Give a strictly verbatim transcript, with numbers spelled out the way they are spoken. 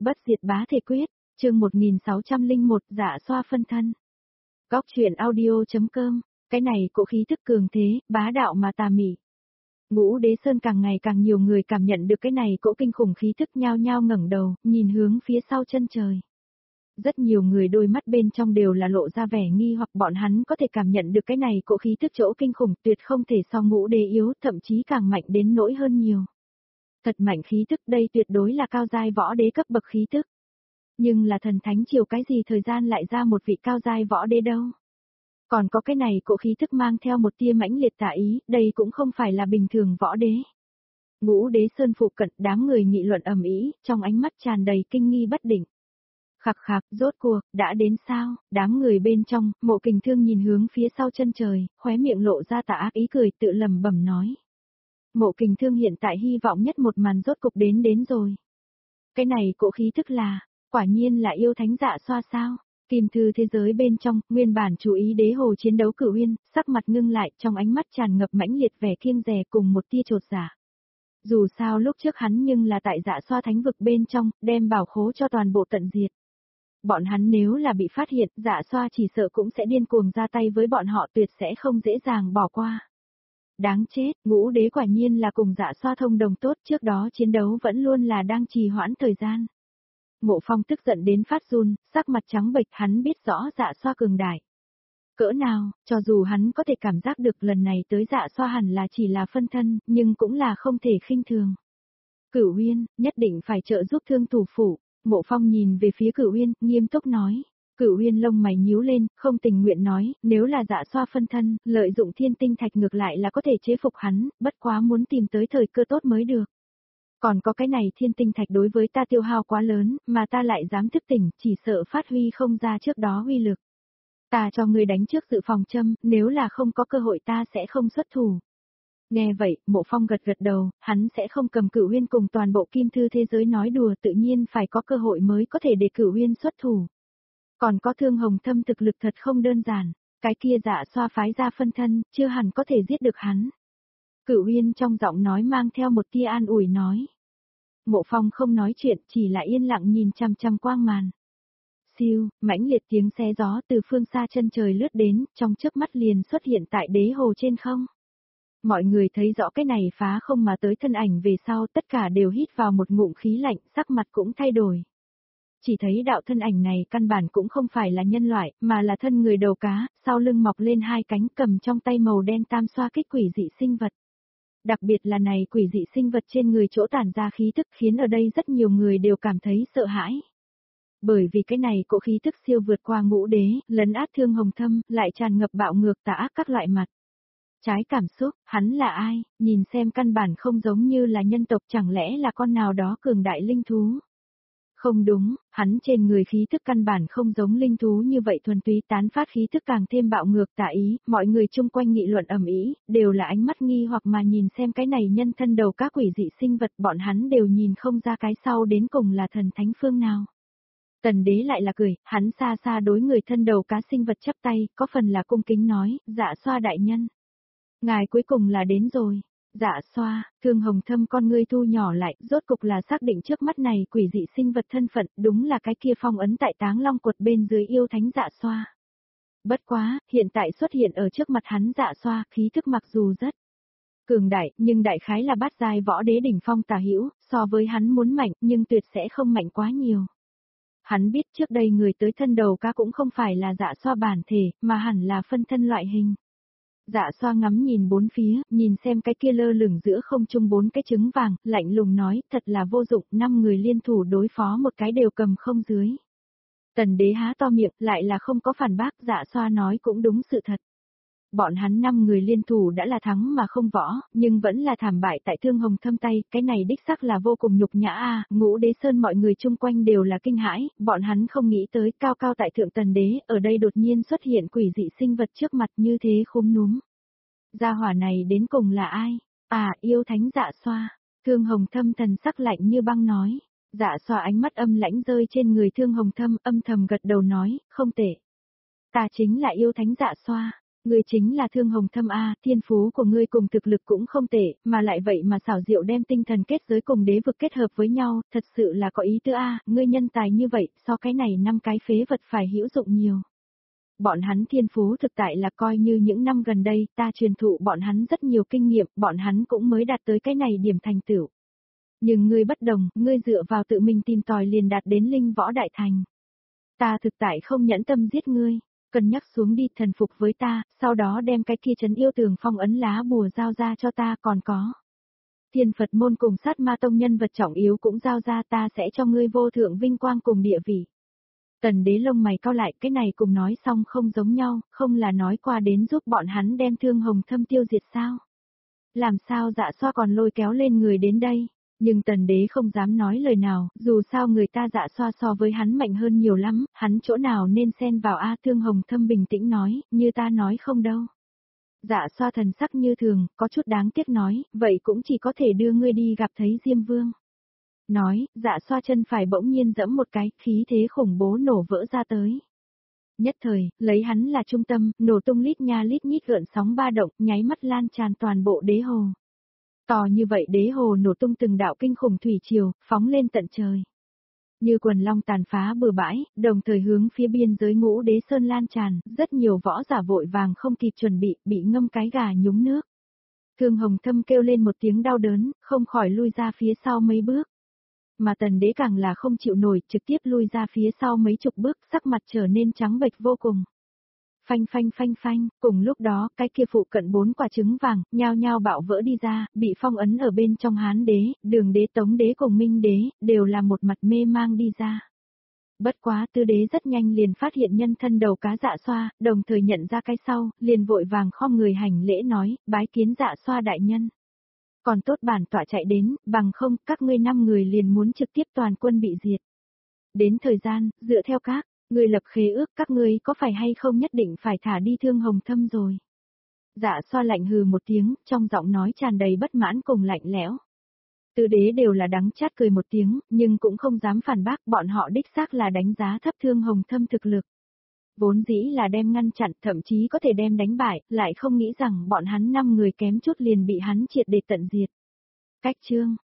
Bất diệt bá thể quyết, chương một nghìn sáu trăm lẻ một dạ xoa phân thân. Góc truyện audio.com, cái này cỗ khí tức cường thế, bá đạo mà tà mị. Ngũ Đế Sơn càng ngày càng nhiều người cảm nhận được cái này cỗ kinh khủng khí tức nhao nhao ngẩng đầu, nhìn hướng phía sau chân trời. Rất nhiều người đôi mắt bên trong đều là lộ ra vẻ nghi hoặc bọn hắn có thể cảm nhận được cái này cỗ khí tức chỗ kinh khủng tuyệt không thể so Ngũ Đế yếu, thậm chí càng mạnh đến nỗi hơn nhiều. Thật mạnh khí tức đây tuyệt đối là cao giai võ đế cấp bậc khí tức. Nhưng là thần thánh triều cái gì thời gian lại ra một vị cao giai võ đế đâu. Còn có cái này cỗ khí tức mang theo một tia mãnh liệt tà ý, đây cũng không phải là bình thường võ đế. Ngũ Đế Sơn phụ cận đám người nghị luận ầm ĩ, trong ánh mắt tràn đầy kinh nghi bất định. Khạc khạc, rốt cuộc, đã đến sao, đám người bên trong, Mộ Kình Thương nhìn hướng phía sau chân trời, khóe miệng lộ ra tà ác ý cười tự lẩm bẩm nói. Mộ Kình Thương hiện tại hy vọng nhất một màn rốt cục đến đến rồi. Cái này cỗ khí tức là, quả nhiên là yêu thánh dạ xoa sao? Kim thư thế giới bên trong, nguyên bản chú ý đế hồ chiến đấu Cửu Uyên, sắc mặt ngưng lại, trong ánh mắt tràn ngập mãnh liệt vẻ kiêng dè cùng một tia chột dạ. Dù sao lúc trước hắn nhưng là tại dạ xoa thánh vực bên trong, đem bảo khố cho toàn bộ tận diệt. Bọn hắn nếu là bị phát hiện, dạ xoa chỉ sợ cũng sẽ điên cuồng ra tay với bọn họ, tuyệt sẽ không dễ dàng bỏ qua. Đáng chết, Ngũ Đế quả nhiên là cùng dạ xoa thông đồng tốt, trước đó chiến đấu vẫn luôn là đang trì hoãn thời gian. Mộ Phong tức giận đến phát run, sắc mặt trắng bệch, hắn biết rõ dạ xoa cường đại. Cỡ nào, cho dù hắn có thể cảm giác được lần này tới dạ xoa hẳn là chỉ là phân thân, nhưng cũng là không thể khinh thường. Cửu Uyên, nhất định phải trợ giúp thương thủ phủ. Mộ Phong nhìn về phía Cửu Uyên, nghiêm túc nói. Cửu Uyên lông mày nhíu lên, không tình nguyện nói, nếu là dạ xoa phân thân, lợi dụng thiên tinh thạch ngược lại là có thể chế phục hắn, bất quá muốn tìm tới thời cơ tốt mới được. Còn có cái này thiên tinh thạch đối với ta tiêu hao quá lớn, mà ta lại dám thức tỉnh, chỉ sợ phát huy không ra trước đó uy lực. Ta cho ngươi đánh trước dự phòng châm, nếu là không có cơ hội ta sẽ không xuất thủ. Nghe vậy, Mộ Phong gật gật đầu, hắn sẽ không cầm Cửu Uyên cùng toàn bộ kim thư thế giới nói đùa, tự nhiên phải có cơ hội mới có thể để Cửu Uyên xuất thủ. Còn có Thương Hồng Thâm thực lực thật không đơn giản, cái kia dạ xoa phái ra phân thân, chưa hẳn có thể giết được hắn. Cửu Uyên trong giọng nói mang theo một tia an ủi nói. Mộ Phong không nói chuyện, chỉ là yên lặng nhìn chằm chằm quang màn. Siêu, mãnh liệt tiếng xe gió từ phương xa chân trời lướt đến, trong chớp mắt liền xuất hiện tại đế hồ trên không. Mọi người thấy rõ cái này phá không mà tới thân ảnh về sau, tất cả đều hít vào một ngụm khí lạnh, sắc mặt cũng thay đổi. Chỉ thấy đạo thân ảnh này căn bản cũng không phải là nhân loại, mà là thân người đầu cá, sau lưng mọc lên hai cánh, cầm trong tay màu đen tam xoa kích quỷ dị sinh vật. Đặc biệt là này quỷ dị sinh vật trên người chỗ tản ra khí tức khiến ở đây rất nhiều người đều cảm thấy sợ hãi. Bởi vì cái này cỗ khí tức siêu vượt qua Ngũ Đế, lấn át Thương Hồng Thâm, lại tràn ngập bạo ngược tà ác các loại mặt. Trái cảm xúc, hắn là ai, nhìn xem căn bản không giống như là nhân tộc, chẳng lẽ là con nào đó cường đại linh thú. Không đúng, hắn trên người khí thức căn bản không giống linh thú như vậy thuần túy, tán phát khí thức càng thêm bạo ngược tà ý, mọi người chung quanh nghị luận ầm ĩ, đều là ánh mắt nghi hoặc mà nhìn xem cái này nhân thân đầu các quỷ dị sinh vật, bọn hắn đều nhìn không ra cái sau đến cùng là thần thánh phương nào. Tần Đế lại là cười, hắn xa xa đối người thân đầu cá sinh vật chắp tay, có phần là cung kính nói, dạ xoa đại nhân. Ngài cuối cùng là đến rồi. Dạ xoa, Thương Hồng Thâm con ngươi thu nhỏ lại, rốt cục là xác định trước mắt này quỷ dị sinh vật thân phận, đúng là cái kia phong ấn tại Táng Long Quật bên dưới yêu thánh dạ xoa. Bất quá, hiện tại xuất hiện ở trước mặt hắn dạ xoa, khí thức mặc dù rất cường đại, nhưng đại khái là bát giai võ đế đỉnh phong tà hữu, so với hắn muốn mạnh, nhưng tuyệt sẽ không mạnh quá nhiều. Hắn biết trước đây người tới thân đầu cá cũng không phải là dạ xoa bản thể, mà hẳn là phân thân loại hình. Dạ xoa ngắm nhìn bốn phía, nhìn xem cái kia lơ lửng giữa không trung bốn cái trứng vàng, lạnh lùng nói, thật là vô dụng, năm người liên thủ đối phó một cái đều cầm không dưới. Tần Đế há to miệng, lại là không có phản bác, dạ xoa nói cũng đúng sự thật. Bọn hắn năm người liên thủ đã là thắng mà không võ, nhưng vẫn là thảm bại tại Thương Hồng Thâm tay, cái này đích xác là vô cùng nhục nhã a. Ngũ Đế Sơn mọi người chung quanh đều là kinh hãi, bọn hắn không nghĩ tới cao cao tại thượng Tần Đế, ở đây đột nhiên xuất hiện quỷ dị sinh vật trước mặt như thế khúm núm. Gia hỏa này đến cùng là ai? À, yêu thánh dạ xoa. Thương Hồng Thâm thần sắc lạnh như băng nói. Dạ xoa ánh mắt âm lãnh rơi trên người Thương Hồng Thâm, âm thầm gật đầu nói, không tệ. Ta chính là yêu thánh dạ xoa. Ngươi chính là Thương Hồng Thâm a, thiên phú của ngươi cùng thực lực cũng không tệ, mà lại vậy mà xảo diệu đem tinh thần kết giới cùng đế vực kết hợp với nhau, thật sự là có ý tứ a, ngươi nhân tài như vậy, so cái này năm cái phế vật phải hữu dụng nhiều. Bọn hắn thiên phú thực tại là coi như những năm gần đây, ta truyền thụ bọn hắn rất nhiều kinh nghiệm, bọn hắn cũng mới đạt tới cái này điểm thành tựu. Nhưng ngươi bất đồng, ngươi dựa vào tự mình tìm tòi liền đạt đến linh võ đại thành. Ta thực tại không nhẫn tâm giết ngươi, cân nhắc xuống đi thần phục với ta, sau đó đem cái kia trấn yêu tường phong ấn lá bùa giao ra cho ta còn có. Thiên Phật môn cùng sát ma tông nhân vật trọng yếu cũng giao ra ta sẽ cho ngươi vô thượng vinh quang cùng địa vị. Tần đế lông mày cau lại, cái này cùng nói xong không giống nhau, không là nói qua đến giúp bọn hắn đem Thương Hồng Thâm tiêu diệt sao? Làm sao Dạ Xoa còn lôi kéo lên người đến đây? Nhưng tần đế không dám nói lời nào, dù sao người ta Dạ Xoa so với hắn mạnh hơn nhiều lắm, hắn chỗ nào nên xen vào a. Thương Hồng Thâm bình tĩnh nói, như ta nói không đâu. Dạ Xoa thần sắc như thường, có chút đáng tiếc nói, vậy cũng chỉ có thể đưa ngươi đi gặp thấy Diêm Vương. Nói, Dạ Xoa chân phải bỗng nhiên giẫm một cái, khí thế khủng bố nổ vỡ ra tới. Nhất thời, lấy hắn là trung tâm, nổ tung lít nha lít nhít gợn sóng ba động, nháy mắt lan tràn toàn bộ đế hồ. To như vậy đế hồ nổ tung từng đạo kinh khủng thủy triều, phóng lên tận trời. Như quần long tàn phá bừa bãi, đồng thời hướng phía biên giới Ngũ Đế Sơn lan tràn, rất nhiều võ giả vội vàng không kịp chuẩn bị, bị ngâm cái gà nhúng nước. Thương Hồng Thâm kêu lên một tiếng đau đớn, không khỏi lui ra phía sau mấy bước. Mà tần đế càng là không chịu nổi, trực tiếp lui ra phía sau mấy chục bước, sắc mặt trở nên trắng bệch vô cùng. Phanh phanh phanh phanh, cùng lúc đó, cái kia phụ cận bốn quả trứng vàng, nhao nhao bạo vỡ đi ra, bị phong ấn ở bên trong Hán đế, Đường đế, Tống đế cùng Minh đế, đều là một mặt mê mang đi ra. Bất quá Tư đế rất nhanh liền phát hiện nhân thân đầu cá Dạ Xoa, đồng thời nhận ra cái sau, liền vội vàng khom người hành lễ nói, bái kiến Dạ Xoa đại nhân. Còn tốt bản tọa chạy đến, bằng không, các ngươi năm người liền muốn trực tiếp toàn quân bị diệt. Đến thời gian, dựa theo các, ngươi lập khế ước, các ngươi có phải hay không nhất định phải thả đi Thương Hồng Thâm rồi. Dạ Xoa lạnh hừ một tiếng, trong giọng nói tràn đầy bất mãn cùng lạnh lẽo. Tư đế đều là đắng chát cười một tiếng, nhưng cũng không dám phản bác, bọn họ đích xác là đánh giá thấp Thương Hồng Thâm thực lực. Vốn dĩ là đem ngăn chặn, thậm chí có thể đem đánh bại, lại không nghĩ rằng bọn hắn năm người kém chút liền bị hắn triệt để tận diệt. Cách chương